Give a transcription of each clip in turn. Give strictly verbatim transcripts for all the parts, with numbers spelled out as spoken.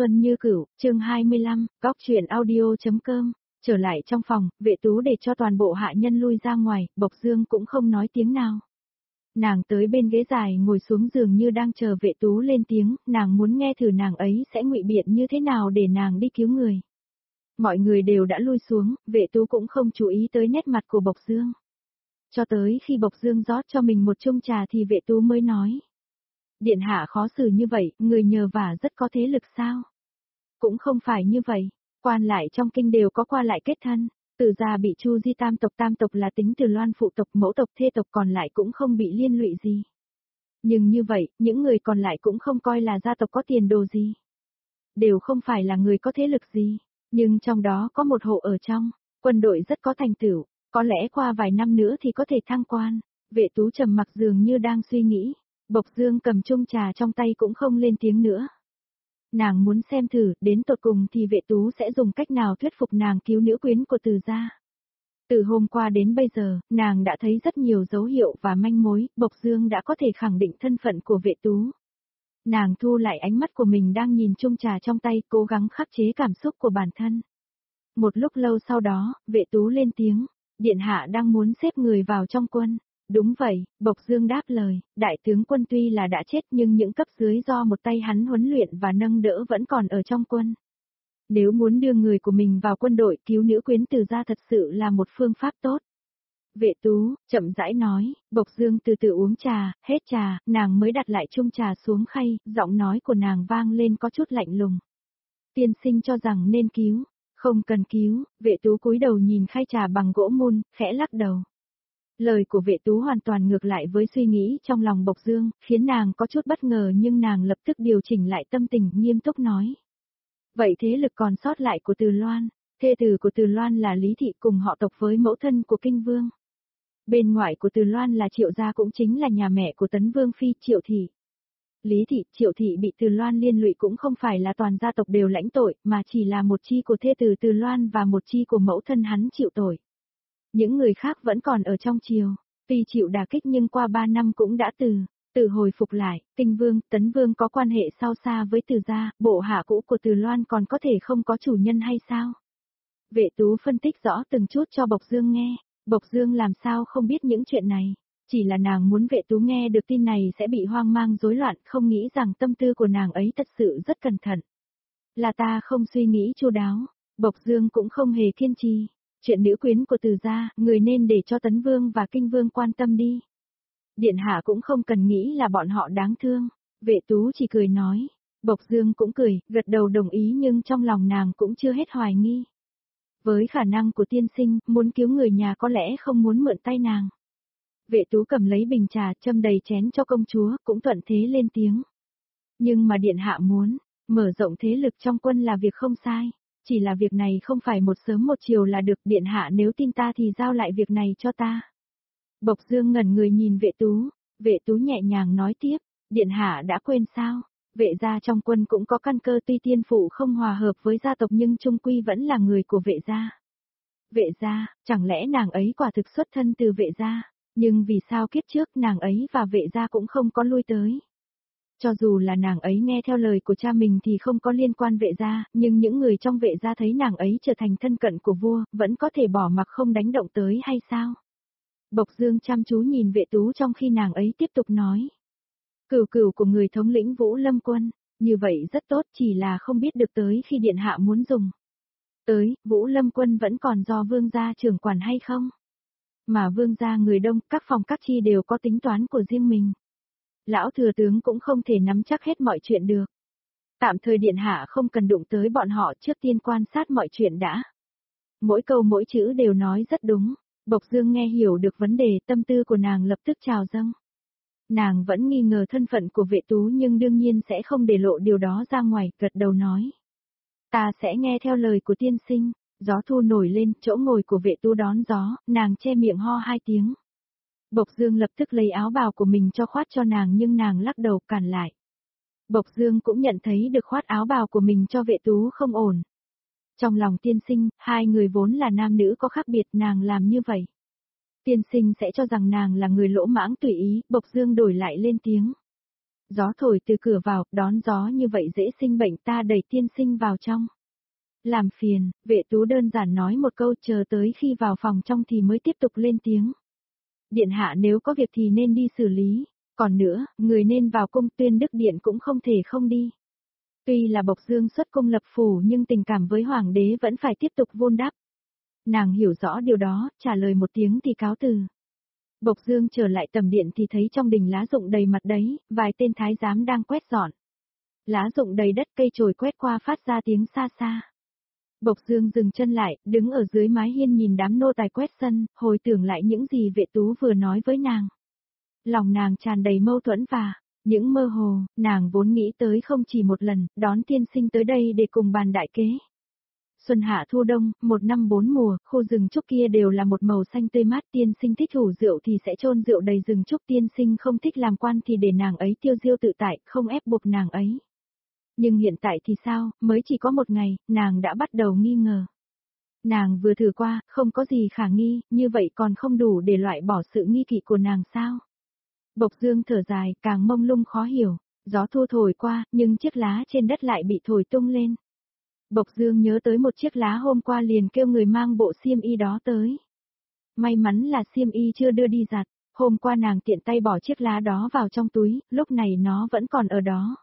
xuân như cửu, chương hai mươi lăm, góc truyện audio.com. Trở lại trong phòng, vệ tú để cho toàn bộ hạ nhân lui ra ngoài, Bộc Dương cũng không nói tiếng nào. Nàng tới bên ghế dài ngồi xuống giường như đang chờ vệ tú lên tiếng, nàng muốn nghe thử nàng ấy sẽ ngụy biện như thế nào để nàng đi cứu người. Mọi người đều đã lui xuống, vệ tú cũng không chú ý tới nét mặt của Bộc Dương. Cho tới khi Bộc Dương rót cho mình một chung trà thì vệ tú mới nói. Điện hạ khó xử như vậy, người nhờ vả rất có thế lực sao? Cũng không phải như vậy, quan lại trong kinh đều có qua lại kết thân, Từ gia bị Chu Di tam tộc tam tộc là tính Từ Loan phụ tộc mẫu tộc thê tộc còn lại cũng không bị liên lụy gì. Nhưng như vậy, những người còn lại cũng không coi là gia tộc có tiền đồ gì. Đều không phải là người có thế lực gì, nhưng trong đó có một hộ ở trong, quân đội rất có thành tựu, có lẽ qua vài năm nữa thì có thể thăng quan. Vệ tú trầm mặc dường như đang suy nghĩ, Bộc Dương cầm chung trà trong tay cũng không lên tiếng nữa. Nàng muốn xem thử, đến tột cùng thì vệ tú sẽ dùng cách nào thuyết phục nàng cứu nữ quyến của Từ gia. Từ hôm qua đến bây giờ, nàng đã thấy rất nhiều dấu hiệu và manh mối, Bộc Dương đã có thể khẳng định thân phận của vệ tú. Nàng thu lại ánh mắt của mình đang nhìn chung trà trong tay, cố gắng khắc chế cảm xúc của bản thân. Một lúc lâu sau đó, vệ tú lên tiếng, điện hạ đang muốn xếp người vào trong quân. Đúng vậy, Bộc Dương đáp lời, đại tướng quân tuy là đã chết nhưng những cấp dưới do một tay hắn huấn luyện và nâng đỡ vẫn còn ở trong quân. Nếu muốn đưa người của mình vào quân đội cứu nữ quyến Từ gia thật sự là một phương pháp tốt. Vệ tú, chậm rãi nói, Bộc Dương từ từ uống trà, hết trà, nàng mới đặt lại chung trà xuống khay, giọng nói của nàng vang lên có chút lạnh lùng. Tiên sinh cho rằng nên cứu, không cần cứu, vệ tú cúi đầu nhìn khay trà bằng gỗ mun, khẽ lắc đầu. Lời của vệ tú hoàn toàn ngược lại với suy nghĩ trong lòng Bộc Dương, khiến nàng có chút bất ngờ nhưng nàng lập tức điều chỉnh lại tâm tình nghiêm túc nói. Vậy thế lực còn sót lại của Từ Loan, thê tử của Từ Loan là Lý Thị cùng họ tộc với mẫu thân của Kinh Vương. Bên ngoại của Từ Loan là Triệu gia cũng chính là nhà mẹ của Tấn Vương Phi Triệu Thị. Lý Thị, Triệu Thị bị Từ Loan liên lụy cũng không phải là toàn gia tộc đều lãnh tội mà chỉ là một chi của thê tử Từ Loan và một chi của mẫu thân hắn chịu tội. Những người khác vẫn còn ở trong triều, tuy chịu đả kích nhưng qua ba năm cũng đã từ, từ hồi phục lại, Kinh Vương, Tấn Vương có quan hệ sâu xa với Từ gia, bộ hạ cũ của Từ Loan còn có thể không có chủ nhân hay sao? Vệ tú phân tích rõ từng chút cho Bộc Dương nghe, Bộc Dương làm sao không biết những chuyện này, chỉ là nàng muốn vệ tú nghe được tin này sẽ bị hoang mang rối loạn, không nghĩ rằng tâm tư của nàng ấy thật sự rất cẩn thận. Là ta không suy nghĩ chu đáo, Bộc Dương cũng không hề kiên trì. Chuyện nữ quyến của Từ gia, người nên để cho Tấn Vương và Kinh Vương quan tâm đi. Điện hạ cũng không cần nghĩ là bọn họ đáng thương. Vệ tú chỉ cười nói. Bộc Dương cũng cười, gật đầu đồng ý nhưng trong lòng nàng cũng chưa hết hoài nghi. Với khả năng của tiên sinh, muốn cứu người nhà có lẽ không muốn mượn tay nàng. Vệ tú cầm lấy bình trà châm đầy chén cho công chúa, cũng thuận thế lên tiếng. Nhưng mà điện hạ muốn, mở rộng thế lực trong quân là việc không sai. Chỉ là việc này không phải một sớm một chiều là được, điện hạ nếu tin ta thì giao lại việc này cho ta. Bộc Dương ngẩn người nhìn vệ tú, vệ tú nhẹ nhàng nói tiếp, điện hạ đã quên sao, vệ gia trong quân cũng có căn cơ tuy tiên phụ không hòa hợp với gia tộc nhưng chung quy vẫn là người của vệ gia. Vệ gia, chẳng lẽ nàng ấy quả thực xuất thân từ vệ gia, nhưng vì sao kiếp trước nàng ấy và vệ gia cũng không có lui tới. Cho dù là nàng ấy nghe theo lời của cha mình thì không có liên quan vệ gia, nhưng những người trong vệ gia thấy nàng ấy trở thành thân cận của vua, vẫn có thể bỏ mặc không đánh động tới hay sao? Bộc Dương chăm chú nhìn vệ tú trong khi nàng ấy tiếp tục nói. Cửu cửu của người thống lĩnh Vũ Lâm quân, như vậy rất tốt chỉ là không biết được tới khi điện hạ muốn dùng. Tới, Vũ Lâm quân vẫn còn do vương gia trưởng quản hay không? Mà vương gia người đông, các phòng các chi đều có tính toán của riêng mình. Lão thừa tướng cũng không thể nắm chắc hết mọi chuyện được. Tạm thời điện hạ không cần đụng tới bọn họ, trước tiên quan sát mọi chuyện đã. Mỗi câu mỗi chữ đều nói rất đúng. Bộc Dương nghe hiểu được vấn đề, tâm tư của nàng lập tức trào dâng. Nàng vẫn nghi ngờ thân phận của vệ tú nhưng đương nhiên sẽ không để lộ điều đó ra ngoài, gật đầu nói. Ta sẽ nghe theo lời của tiên sinh. Gió thu nổi lên, chỗ ngồi của vệ tú đón gió, nàng che miệng ho hai tiếng. Bộc Dương lập tức lấy áo bào của mình cho khoát cho nàng nhưng nàng lắc đầu cản lại. Bộc Dương cũng nhận thấy được khoát áo bào của mình cho vệ tú không ổn. Trong lòng tiên sinh, hai người vốn là nam nữ có khác biệt, nàng làm như vậy. Tiên sinh sẽ cho rằng nàng là người lỗ mãng tùy ý, Bộc Dương đổi lại lên tiếng. Gió thổi từ cửa vào, đón gió như vậy dễ sinh bệnh, ta đẩy tiên sinh vào trong. Làm phiền, vệ tú đơn giản nói một câu, chờ tới khi vào phòng trong thì mới tiếp tục lên tiếng. Điện hạ nếu có việc thì nên đi xử lý, còn nữa, người nên vào cung, Tuyên Đức Điện cũng không thể không đi. Tuy là Bộc Dương xuất cung lập phủ nhưng tình cảm với hoàng đế vẫn phải tiếp tục vun đắp. Nàng hiểu rõ điều đó, trả lời một tiếng thì cáo từ. Bộc Dương trở lại tầm điện thì thấy trong đình lá rụng đầy mặt đấy, vài tên thái giám đang quét dọn. Lá rụng đầy đất, cây chổi quét qua phát ra tiếng xa xa. Bộc Dương dừng chân lại, đứng ở dưới mái hiên nhìn đám nô tài quét sân, hồi tưởng lại những gì vệ tú vừa nói với nàng. Lòng nàng tràn đầy mâu thuẫn và những mơ hồ, nàng vốn nghĩ tới không chỉ một lần, đón tiên sinh tới đây để cùng bàn đại kế. Xuân hạ thu đông, một năm bốn mùa, khu rừng trúc kia đều là một màu xanh tươi mát, tiên sinh thích thủ rượu thì sẽ chôn rượu đầy rừng trúc, tiên sinh không thích làm quan thì để nàng ấy tiêu diêu tự tại, không ép buộc nàng ấy. Nhưng hiện tại thì sao, mới chỉ có một ngày, nàng đã bắt đầu nghi ngờ. Nàng vừa thử qua, không có gì khả nghi, như vậy còn không đủ để loại bỏ sự nghi kỵ của nàng sao? Bộc Dương thở dài, càng mông lung khó hiểu, gió thu thổi qua, nhưng chiếc lá trên đất lại bị thổi tung lên. Bộc Dương nhớ tới một chiếc lá hôm qua liền kêu người mang bộ xiêm y đó tới. May mắn là xiêm y chưa đưa đi giặt, hôm qua nàng tiện tay bỏ chiếc lá đó vào trong túi, lúc này nó vẫn còn ở đó.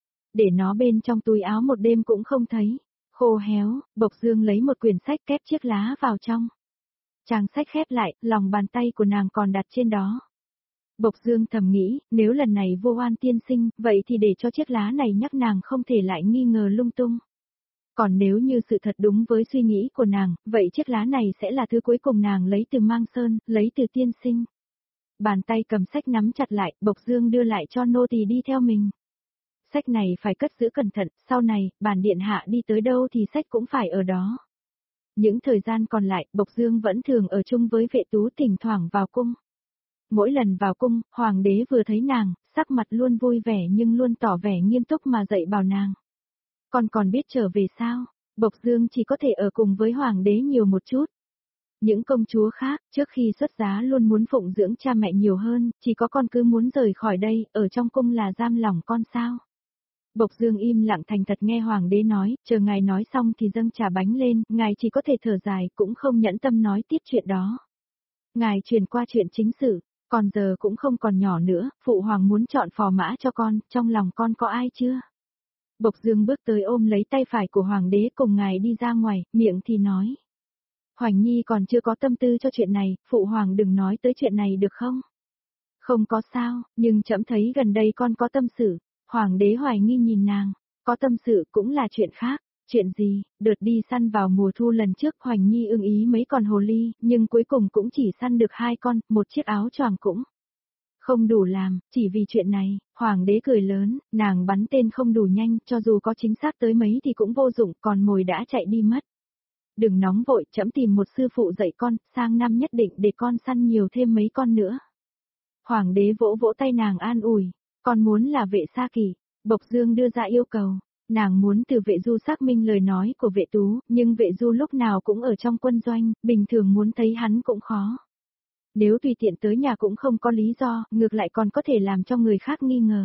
Để nó bên trong túi áo một đêm cũng không thấy, khô héo, Bộc Dương lấy một quyển sách kép chiếc lá vào trong. Trang sách khép lại, lòng bàn tay của nàng còn đặt trên đó. Bộc Dương thầm nghĩ, nếu lần này vô oan tiên sinh, vậy thì để cho chiếc lá này nhắc nàng không thể lại nghi ngờ lung tung. Còn nếu như sự thật đúng với suy nghĩ của nàng, vậy chiếc lá này sẽ là thứ cuối cùng nàng lấy từ Mang Sơn, lấy từ tiên sinh. Bàn tay cầm sách nắm chặt lại, Bộc Dương đưa lại cho nô tỳ đi theo mình. Sách này phải cất giữ cẩn thận, sau này, bản điện hạ đi tới đâu thì sách cũng phải ở đó. Những thời gian còn lại, Bộc Dương vẫn thường ở chung với vệ tú, thỉnh thoảng vào cung. Mỗi lần vào cung, hoàng đế vừa thấy nàng, sắc mặt luôn vui vẻ nhưng luôn tỏ vẻ nghiêm túc mà dạy bảo nàng. Còn còn biết trở về sao? Bộc Dương chỉ có thể ở cùng với hoàng đế nhiều một chút. Những công chúa khác, trước khi xuất giá luôn muốn phụng dưỡng cha mẹ nhiều hơn, chỉ có con cứ muốn rời khỏi đây, ở trong cung là giam lòng con sao? Bộc Dương im lặng thành thật nghe hoàng đế nói, chờ ngài nói xong thì dâng trà bánh lên, ngài chỉ có thể thở dài, cũng không nhẫn tâm nói tiếp chuyện đó. Ngài truyền qua chuyện chính sự, còn giờ cũng không còn nhỏ nữa, phụ hoàng muốn chọn phò mã cho con, trong lòng con có ai chưa? Bộc Dương bước tới ôm lấy tay phải của hoàng đế cùng ngài đi ra ngoài, miệng thì nói. Hoành Nhi còn chưa có tâm tư cho chuyện này, phụ hoàng đừng nói tới chuyện này được không? Không có sao, nhưng trẫm thấy gần đây con có tâm sự. Hoàng đế hoài nghi nhìn nàng, có tâm sự cũng là chuyện khác. Chuyện gì? Đợt đi săn vào mùa thu lần trước Hoành Nhi ưng ý mấy con hồ ly, nhưng cuối cùng cũng chỉ săn được hai con, một chiếc áo choàng cũng không đủ làm, chỉ vì chuyện này. Hoàng đế cười lớn, nàng bắn tên không đủ nhanh, cho dù có chính xác tới mấy thì cũng vô dụng, còn mồi đã chạy đi mất. Đừng nóng vội, trẫm tìm một sư phụ dạy con, sang năm nhất định để con săn nhiều thêm mấy con nữa. Hoàng đế vỗ vỗ tay nàng an ủi, con muốn là vệ sa kỳ. Bộc Dương đưa ra yêu cầu, nàng muốn từ vệ du xác minh lời nói của vệ tú, nhưng vệ du lúc nào cũng ở trong quân doanh, bình thường muốn thấy hắn cũng khó. Nếu tùy tiện tới nhà cũng không có lý do, ngược lại còn có thể làm cho người khác nghi ngờ.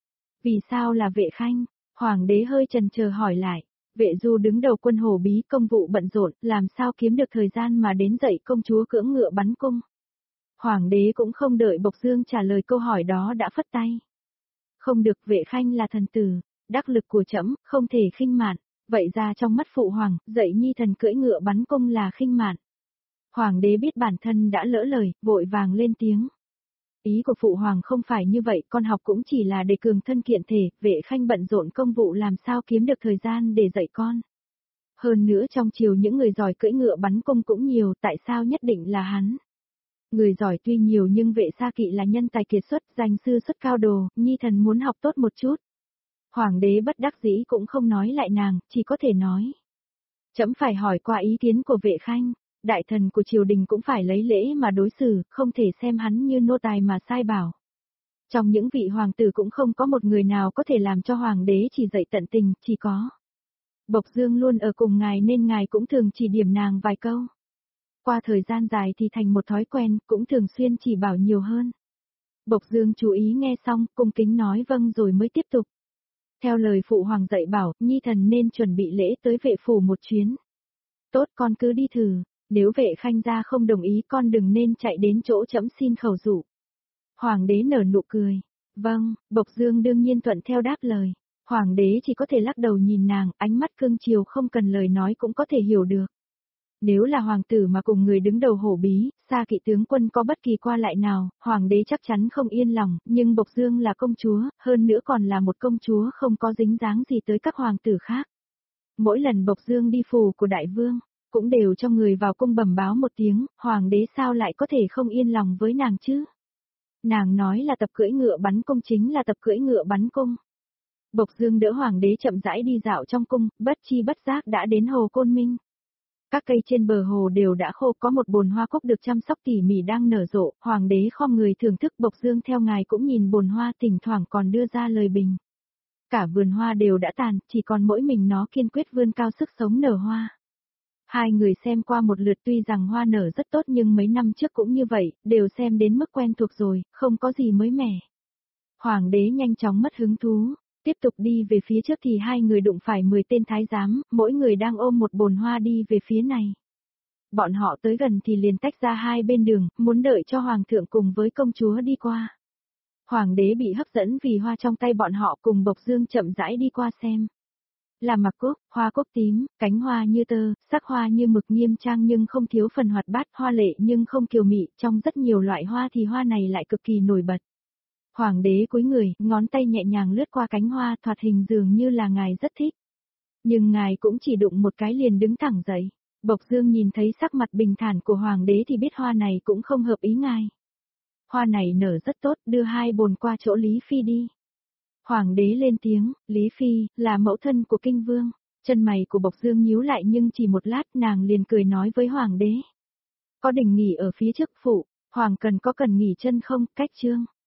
Vì sao là vệ khanh? Hoàng đế hơi chần chờ hỏi lại. Vệ du đứng đầu quân Hổ Bí, công vụ bận rộn, làm sao kiếm được thời gian mà đến dạy công chúa cưỡng ngựa bắn cung. Hoàng đế cũng không đợi Bộc Dương trả lời câu hỏi đó đã phất tay. Không được, vệ khanh là thần tử, đắc lực của trẫm, không thể khinh mạn. Vậy ra trong mắt phụ hoàng, dạy nhi thần cưỡi ngựa bắn cung là khinh mạn. Hoàng đế biết bản thân đã lỡ lời, vội vàng lên tiếng. Ý của phụ hoàng không phải như vậy, con học cũng chỉ là để cường thân kiện thể, vệ khanh bận rộn công vụ làm sao kiếm được thời gian để dạy con. Hơn nữa trong triều những người giỏi cưỡi ngựa bắn cung cũng nhiều, tại sao nhất định là hắn? Người giỏi tuy nhiều nhưng vệ sa kỵ là nhân tài kiệt xuất, danh sư xuất cao đồ, nhi thần muốn học tốt một chút. Hoàng đế bất đắc dĩ cũng không nói lại nàng, chỉ có thể nói. Trẫm phải hỏi qua ý kiến của vệ khanh. Đại thần của triều đình cũng phải lấy lễ mà đối xử, không thể xem hắn như nô tài mà sai bảo. Trong những vị hoàng tử cũng không có một người nào có thể làm cho hoàng đế chỉ dạy tận tình, chỉ có Bộc Dương luôn ở cùng ngài nên ngài cũng thường chỉ điểm nàng vài câu. Qua thời gian dài thì thành một thói quen, cũng thường xuyên chỉ bảo nhiều hơn. Bộc Dương chú ý nghe xong, cung kính nói vâng rồi mới tiếp tục. Theo lời phụ hoàng dạy bảo, nhi thần nên chuẩn bị lễ tới vệ phủ một chuyến. Tốt, con cứ đi thử, nếu vệ khanh gia không đồng ý con đừng nên chạy đến chỗ trẫm xin khẩu dụ. Hoàng đế nở nụ cười. Vâng, Bộc Dương đương nhiên thuận theo đáp lời. Hoàng đế chỉ có thể lắc đầu nhìn nàng, ánh mắt cương chiều không cần lời nói cũng có thể hiểu được. Nếu là hoàng tử mà cùng người đứng đầu hổ bí, xa kỵ tướng quân có bất kỳ qua lại nào, hoàng đế chắc chắn không yên lòng, nhưng Bộc Dương là công chúa, hơn nữa còn là một công chúa không có dính dáng gì tới các hoàng tử khác. Mỗi lần Bộc Dương đi phủ của đại vương, cũng đều cho người vào cung bẩm báo một tiếng, hoàng đế sao lại có thể không yên lòng với nàng chứ? Nàng nói là tập cưỡi ngựa bắn cung chính là tập cưỡi ngựa bắn cung. Bộc Dương đỡ hoàng đế chậm rãi đi dạo trong cung, bất chi bất giác đã đến hồ Côn Minh. Các cây trên bờ hồ đều đã khô, có một bồn hoa cúc được chăm sóc tỉ mỉ đang nở rộ, hoàng đế khom người thưởng thức. Bộc Dương theo ngài cũng nhìn bồn hoa, thỉnh thoảng còn đưa ra lời bình. Cả vườn hoa đều đã tàn, chỉ còn mỗi mình nó kiên quyết vươn cao sức sống nở hoa. Hai người xem qua một lượt, tuy rằng hoa nở rất tốt nhưng mấy năm trước cũng như vậy, đều xem đến mức quen thuộc rồi, không có gì mới mẻ. Hoàng đế nhanh chóng mất hứng thú, tiếp tục đi về phía trước thì hai người đụng phải mười tên thái giám, mỗi người đang ôm một bồn hoa đi về phía này. Bọn họ tới gần thì liền tách ra hai bên đường, muốn đợi cho hoàng thượng cùng với công chúa đi qua. Hoàng đế bị hấp dẫn vì hoa trong tay bọn họ, cùng Bộc Dương chậm rãi đi qua xem. Là mặc cúc, hoa cúc tím, cánh hoa như tơ, sắc hoa như mực, nghiêm trang nhưng không thiếu phần hoạt bát, hoa lệ nhưng không kiều mị, trong rất nhiều loại hoa thì hoa này lại cực kỳ nổi bật. Hoàng đế cúi người, ngón tay nhẹ nhàng lướt qua cánh hoa, thoạt hình dường như là ngài rất thích. Nhưng ngài cũng chỉ đụng một cái liền đứng thẳng dậy. Bộc Dương nhìn thấy sắc mặt bình thản của hoàng đế thì biết hoa này cũng không hợp ý ngài. Hoa này nở rất tốt, đưa hai bồn qua chỗ Lý Phi đi. Hoàng đế lên tiếng, Lý Phi, là mẫu thân của kinh vương. Chân mày của Bộc Dương nhíu lại nhưng chỉ một lát nàng liền cười nói với hoàng đế. Có đình nghỉ ở phía trước phủ, hoàng cần có cần nghỉ chân không, cách trương.